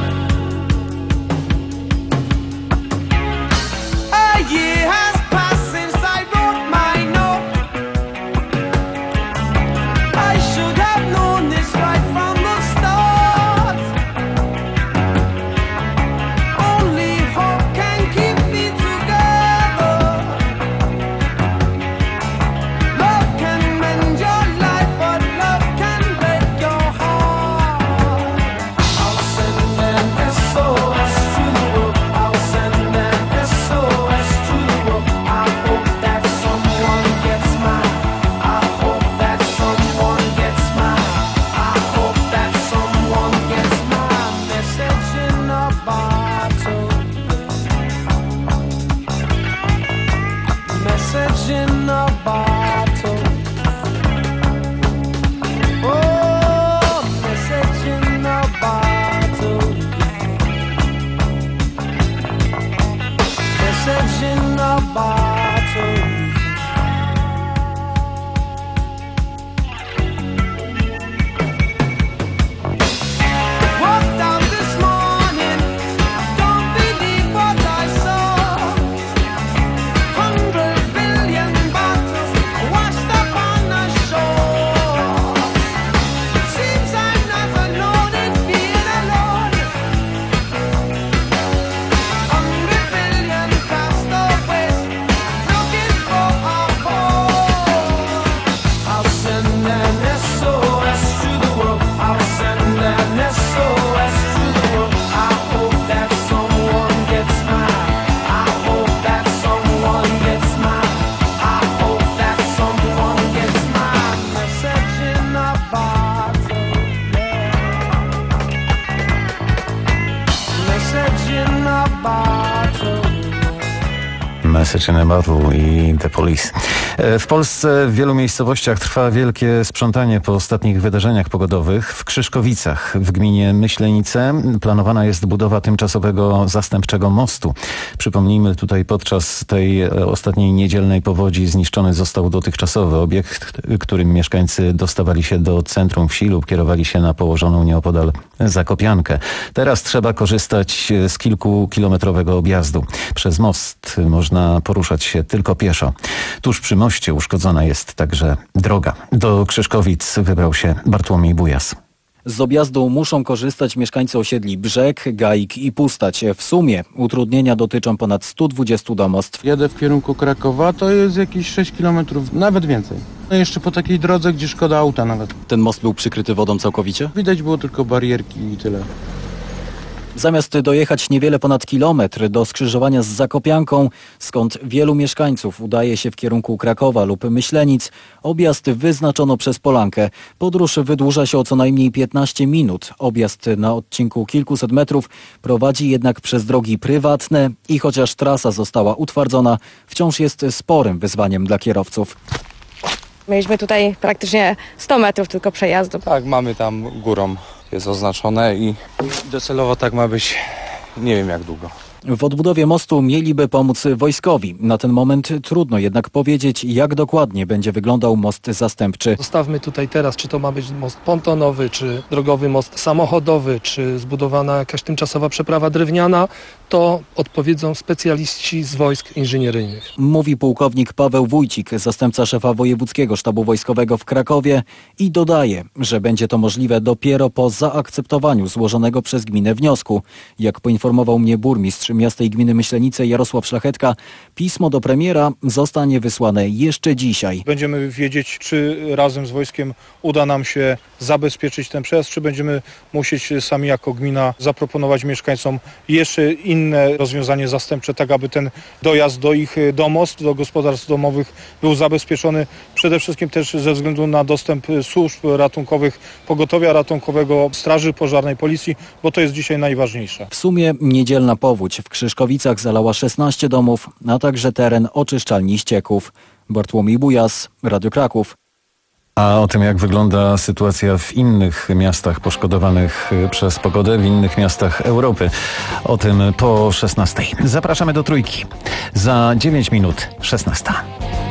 A year has passed Klasyczny Baru i The Police. W Polsce w wielu miejscowościach trwa wielkie sprzątanie po ostatnich wydarzeniach pogodowych. W Krzyszkowicach w gminie Myślenice planowana jest budowa tymczasowego zastępczego mostu. Przypomnijmy, tutaj podczas tej ostatniej niedzielnej powodzi zniszczony został dotychczasowy obiekt, którym mieszkańcy dostawali się do centrum wsi lub kierowali się na położoną nieopodal Zakopiankę. Teraz trzeba korzystać z kilkukilometrowego objazdu. Przez most można poruszać się tylko pieszo. Tuż przy moście uszkodzona jest także droga. Do Krzyszkowic wybrał się Bartłomiej Bujas. Z objazdu muszą korzystać mieszkańcy osiedli Brzeg, Gaik i Pustać. W sumie utrudnienia dotyczą ponad stu dwudziestu domostw. Jadę w kierunku Krakowa, to jest jakieś sześć kilometrów, nawet więcej. No jeszcze po takiej drodze, gdzie szkoda auta nawet. Ten most był przykryty wodą całkowicie? Widać było tylko barierki i tyle. Zamiast dojechać niewiele ponad kilometr do skrzyżowania z Zakopianką, skąd wielu mieszkańców udaje się w kierunku Krakowa lub Myślenic, objazd wyznaczono przez Polankę. Podróż wydłuża się o co najmniej piętnaście minut. Objazd na odcinku kilkuset metrów prowadzi jednak przez drogi prywatne i chociaż trasa została utwardzona, wciąż jest sporym wyzwaniem dla kierowców. Mieliśmy tutaj praktycznie sto metrów tylko przejazdu. Tak, mamy tam górą. Jest oznaczone i docelowo tak ma być, nie wiem jak długo. W odbudowie mostu mieliby pomóc wojskowi. Na ten moment trudno jednak powiedzieć, jak dokładnie będzie wyglądał most zastępczy. Zostawmy tutaj teraz, czy to ma być most pontonowy, czy drogowy most samochodowy, czy zbudowana jakaś tymczasowa przeprawa drewniana, to odpowiedzą specjaliści z wojsk inżynieryjnych. Mówi pułkownik Paweł Wójcik, zastępca szefa Wojewódzkiego Sztabu Wojskowego w Krakowie i dodaje, że będzie to możliwe dopiero po zaakceptowaniu złożonego przez gminę wniosku. Jak poinformował mnie burmistrz miasta i gminy Myślenice Jarosław Szlachetka, pismo do premiera zostanie wysłane jeszcze dzisiaj. Będziemy wiedzieć, czy razem z wojskiem uda nam się zabezpieczyć ten przejazd, czy będziemy musieć sami jako gmina zaproponować mieszkańcom jeszcze inne rozwiązanie zastępcze, tak aby ten dojazd do ich domostw, do gospodarstw domowych był zabezpieczony. Przede wszystkim też ze względu na dostęp służb ratunkowych, pogotowia ratunkowego, straży pożarnej, policji, bo to jest dzisiaj najważniejsze. W sumie niedzielna powódź w Krzyszkowicach zalała szesnaście domów, a także teren oczyszczalni ścieków. Bartłomiej Bujas, Radio Kraków. A o tym, jak wygląda sytuacja w innych miastach poszkodowanych przez pogodę, w innych miastach Europy, o tym po szesnastej. Zapraszamy do Trójki. Za dziewięć minut szesnasta.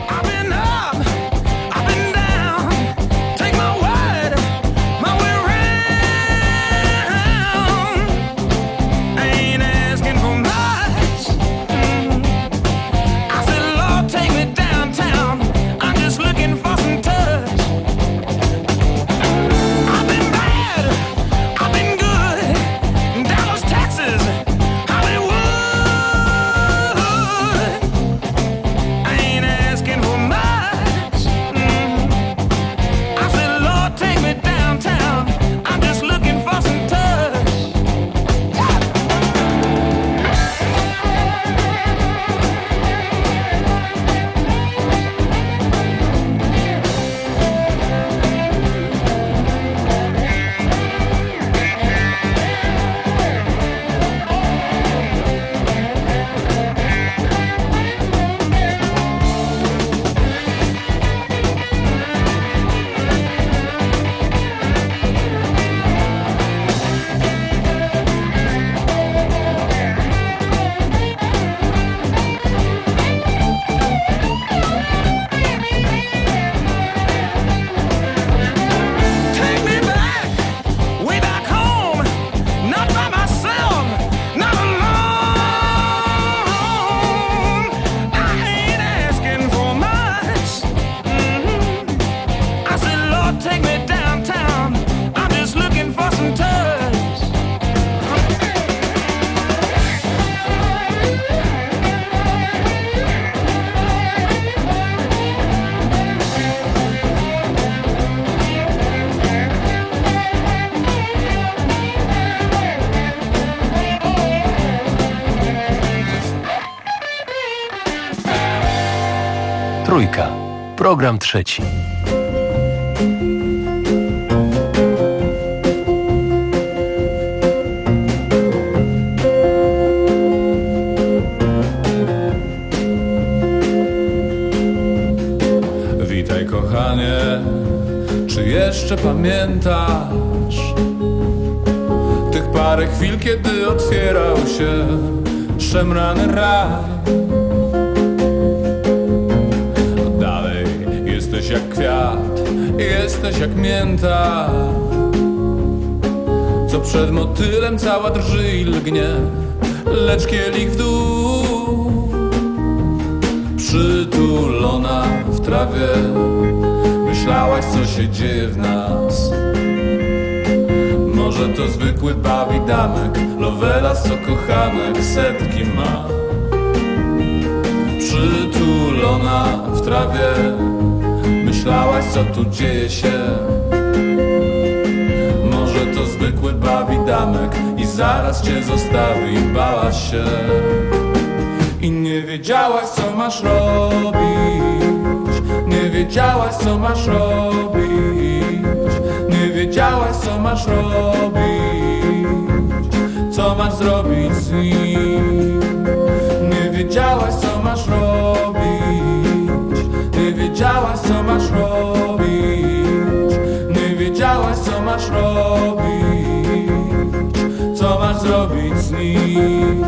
Trójka. Program trzeci. Witaj kochanie, czy jeszcze pamiętasz tych parę chwil, kiedy otwierał się szemrany raj? Dalej jesteś jak kwiat, jesteś jak mięta, co przed motylem cała drży i lgnie, lecz kielich w dół. Przytulona w trawie, myślałaś, co się dzieje w nas. Może to zwykły bawidamek, lovelas, co kochanek setki ma. Przytulona w trawie, myślałaś, co tu dzieje się. Może to zwykły bawidamek i zaraz cię zostawi, bałaś się. I nie wiedziałaś, co masz robić, nie wiedziałaś, co masz robić, nie wiedziałaś, co masz robić, co masz zrobić z nim. Nie wiedziałaś, co masz robić, nie wiedziałaś, co masz robić, nie wiedziałaś, co masz robić, co masz zrobić z nim.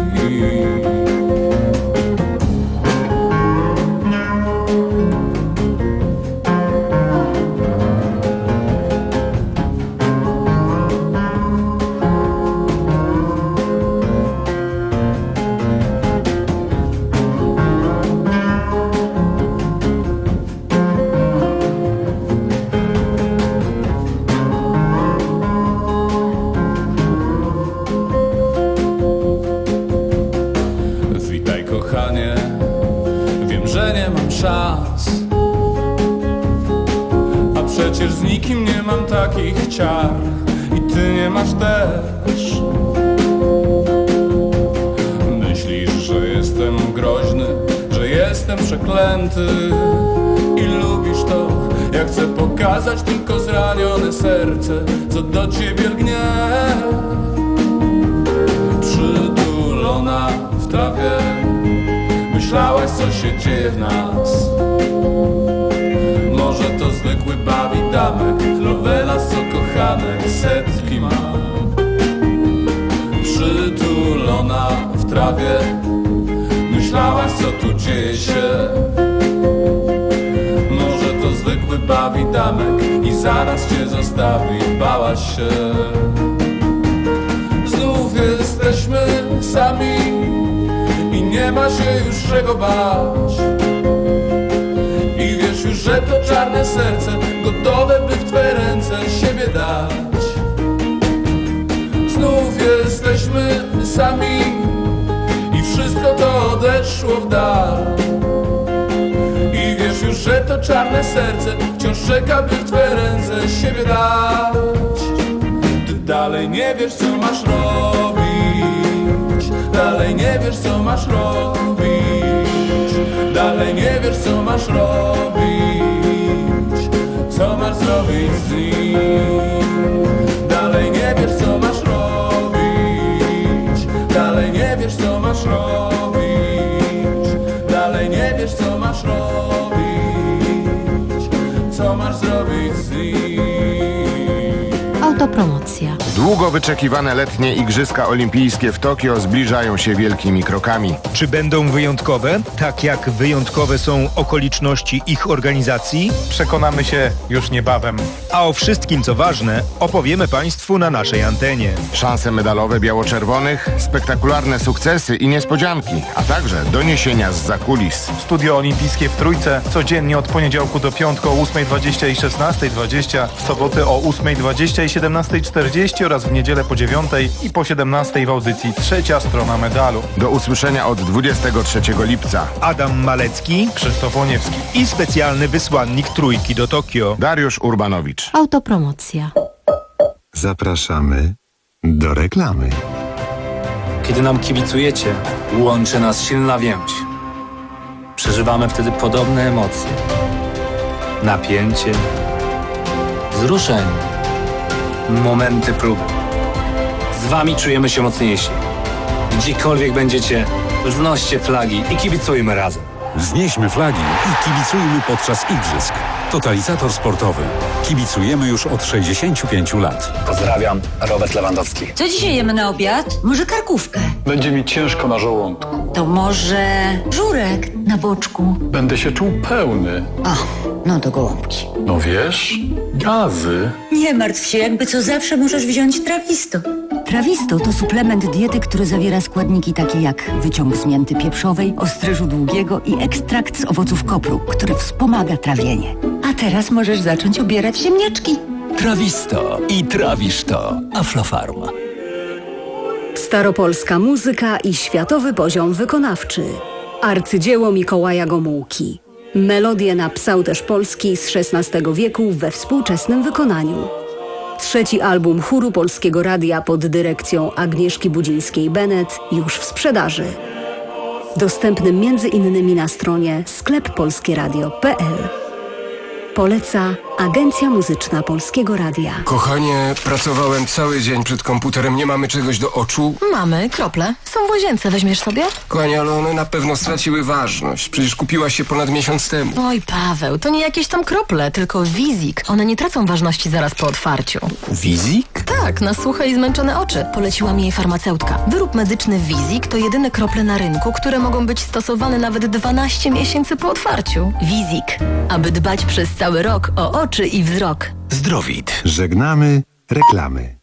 Przecież z nikim nie mam takich ciar i ty nie masz też. Myślisz, że jestem groźny, że jestem przeklęty i lubisz to, jak chcę pokazać tylko zranione serce, co do ciebie lgnie. Przytulona w trawie, myślałaś, co się dzieje w nas. Może to zwykły bawidamek, lovelas, co kochanek setki ma. Przytulona w trawie, myślałaś, co tu dzieje się. Może to zwykły bawidamek i zaraz cię zostawi, bałaś się. Znów jesteśmy sami i nie ma się już czego bać. I wiesz już, że to czarne serce gotowe, by w twe ręce siebie dać. Znów jesteśmy sami i wszystko to odeszło w dal. I wiesz już, że to czarne serce wciąż czeka, by w twe ręce siebie dać. Ty dalej nie wiesz, co masz robić, dalej nie wiesz, co masz robić, dalej nie wiesz, co masz robić, co masz zrobić z nim. Dalej nie wiesz, co masz robić, dalej nie wiesz, co masz robić, dalej nie wiesz, co masz robić, co masz zrobić z nim. Autopromocja. Długo wyczekiwane letnie Igrzyska Olimpijskie w Tokio zbliżają się wielkimi krokami. Czy będą wyjątkowe, tak jak wyjątkowe są okoliczności ich organizacji? Przekonamy się już niebawem. A o wszystkim, co ważne, opowiemy Państwu na naszej antenie. Szanse medalowe biało-czerwonych, spektakularne sukcesy i niespodzianki, a także doniesienia z zakulis. Studio Olimpijskie w Trójce codziennie od poniedziałku do piątku o ósmej dwadzieścia i szesnastej dwadzieścia, w soboty o ósmej dwadzieścia i siedemnastej czterdzieści oraz w niedzielę po dziewiątej i po siedemnastej w audycji Trzecia Strona Medalu. Do usłyszenia od dwudziestego trzeciego lipca. Adam Malecki, Krzysztof Łoniewski i specjalny wysłannik Trójki do Tokio, Dariusz Urbanowicz. Autopromocja. Zapraszamy do reklamy. Kiedy nam kibicujecie, łączy nas silna więź. Przeżywamy wtedy podobne emocje. Napięcie, wzruszenie, momenty próby. Z wami czujemy się mocniejsi. Gdziekolwiek będziecie, wznoście flagi i kibicujmy razem. Wznieśmy flagi i kibicujmy podczas igrzysk. Totalizator sportowy. Kibicujemy już od sześćdziesięciu pięciu lat. Pozdrawiam, Robert Lewandowski. Co dzisiaj jemy na obiad? Może karkówkę? Będzie mi ciężko na żołądku. To może żurek na boczku? Będę się czuł pełny. O, no to gołąbki. No wiesz, gazy. Nie martw się, jakby co zawsze możesz wziąć Trawisto. Trawisto to suplement diety, który zawiera składniki takie jak wyciąg z mięty pieprzowej, ostryżu długiego i ekstrakt z owoców kopru, który wspomaga trawienie. A teraz możesz zacząć obierać ziemniaczki. Trawisto i trawisz to. Aflofarm. Staropolska muzyka i światowy poziom wykonawczy. Arcydzieło Mikołaja Gomułki. Melodie napisał też Polski z szesnastego wieku we współczesnym wykonaniu. Trzeci album chóru Polskiego Radia pod dyrekcją Agnieszki Budzińskiej-Bennett już w sprzedaży. Dostępny między innymi na stronie sklep polskie radio kropka p l. Poleca Agencja Muzyczna Polskiego Radia. Kochanie, pracowałem cały dzień przed komputerem. Nie mamy czegoś do oczu? Mamy, krople. Są w łazience, weźmiesz sobie? Kochanie, ale one na pewno straciły ważność. Przecież kupiłaś się ponad miesiąc temu. Oj, Paweł, to nie jakieś tam krople, tylko Wizik. One nie tracą ważności zaraz po otwarciu. Wizik? Tak, na suche i zmęczone oczy. Poleciła mi jej farmaceutka. Wyrób medyczny Wizik to jedyne krople na rynku, które mogą być stosowane nawet dwanaście miesięcy po otwarciu. Wizik. Aby dbać przez cały rok o oczy i wzrok. Zdrowit. Żegnamy reklamy.